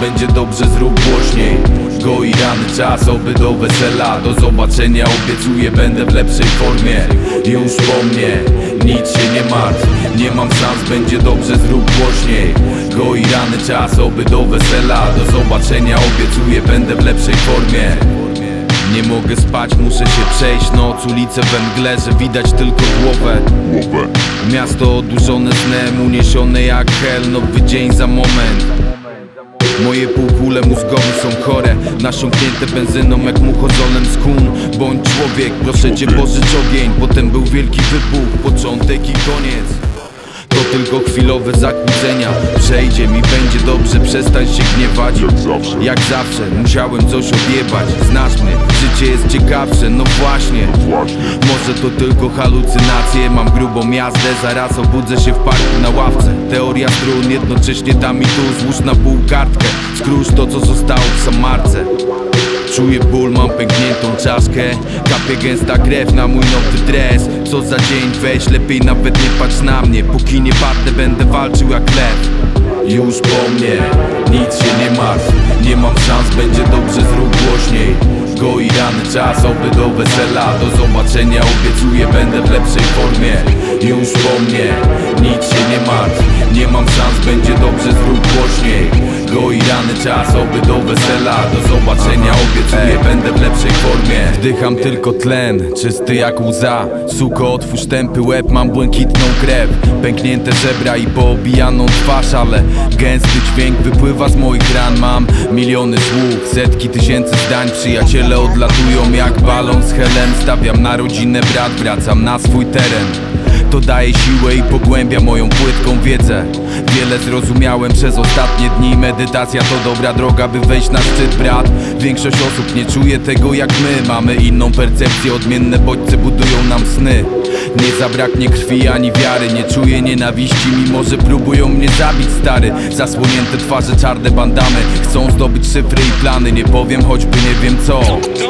będzie dobrze, zrób głośniej. Goi rany czas, oby do wesela. Do zobaczenia, obiecuję, będę w lepszej formie. Już po mnie, nic się nie martw. Nie mam szans, będzie dobrze, zrób głośniej. Goi rany czas, oby do wesela. Do zobaczenia, obiecuję, będę w lepszej formie. Nie mogę spać, muszę się przejść noc. Ulice we mgle, że widać tylko głowę. Miasto odurzone snem, uniesione jak hel. Nowy dzień za moment. Moje półkule mózgowe są chore, nasiąknięte benzyną jak muchozolem z kun. Bądź człowiek, proszę cię, pożycz ogień. Potem był wielki wybuch, początek i koniec. To tylko chwilowe zakłócenia. Przejdzie mi, będzie dobrze, przestań się gniewać. Jak zawsze, musiałem coś odjebać. Znasz mnie, życie jest ciekawsze, no właśnie. Może to tylko halucynacje. Mam grubą jazdę, zaraz obudzę się w parku na ławce. Teoria strun, jednocześnie tam i tu. Złóż na pół kartkę, skróż to co zostało w Samarce. Czuję ból, mam pękniętą czaszkę. Kapie gęsta krew na mój nowy dres. Co za dzień, weź, lepiej nawet nie patrz na mnie. Póki nie padnę, będę walczył jak lew. Już po mnie, nic się nie martw. Nie mam szans, będzie dobrze, zrób głośniej. Goi rany czas, oby do wesela. Do zobaczenia, obiecuję, będę w lepszej formie. Już po mnie, nic się nie martw. Nie mam szans, będzie dobrze, zrób głośniej. Goi rany czas, oby do wesela. Do zobaczenia, obiecuję, będę w lepszej formie. Wdycham tylko tlen, czysty jak łza. Suko, otwórz tępy łeb, mam błękitną krew. Pęknięte żebra i poobijaną twarz, ale gęsty dźwięk wypływa z moich ran. Mam miliony słów, setki tysięcy zdań. Przyjaciele odlatują jak balon z helem. Stawiam na rodzinę, brat, wracam na swój teren. To daje siłę i pogłębia moją płytką wiedzę. Wiele zrozumiałem przez ostatnie dni. Medytacja to dobra droga, by wejść na szczyt, brat. Większość osób nie czuje tego jak my. Mamy inną percepcję, odmienne bodźce budują nam sny. Nie zabraknie krwi ani wiary. Nie czuję nienawiści, mimo że próbują mnie zabić, stary. Zasłonięte twarze, czarne bandamy. Chcą zdobyć szyfry i plany. Nie powiem, choćby nie wiem co.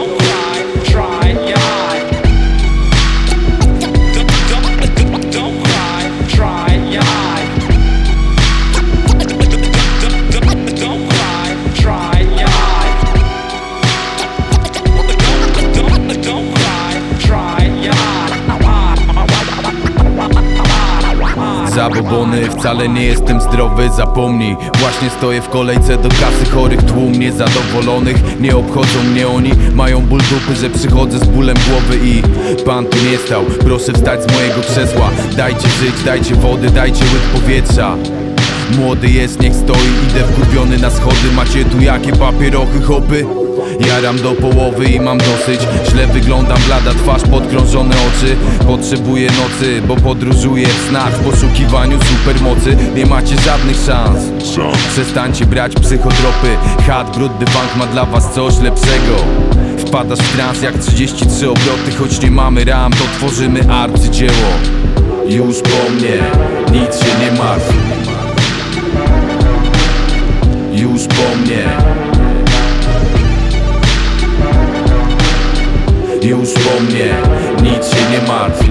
Zabobony, wcale nie jestem zdrowy, zapomnij. Właśnie stoję w kolejce do kasy chorych, tłum niezadowolonych. Nie obchodzą mnie oni, mają ból dupy, że przychodzę z bólem głowy i pan tu nie stał. Proszę wstać z mojego krzesła. Dajcie żyć, dajcie wody, dajcie łyk powietrza. Młody jest, niech stoi, idę wkurwiony na schody. Macie tu jakie papierochy, hopy? Jaram do połowy i mam dosyć. Źle wyglądam, blada twarz, podkrążone oczy. Potrzebuję nocy, bo podróżuję w snach. W poszukiwaniu supermocy nie macie żadnych szans. Przestańcie brać psychotropy. Chat, brudny bank ma dla was coś lepszego. Wpadasz w trans jak 33 obroty. Choć nie mamy ram, to tworzymy arcydzieło. Już po mnie, nic się nie martw. Już po mnie. Już po mnie, nic się nie martw.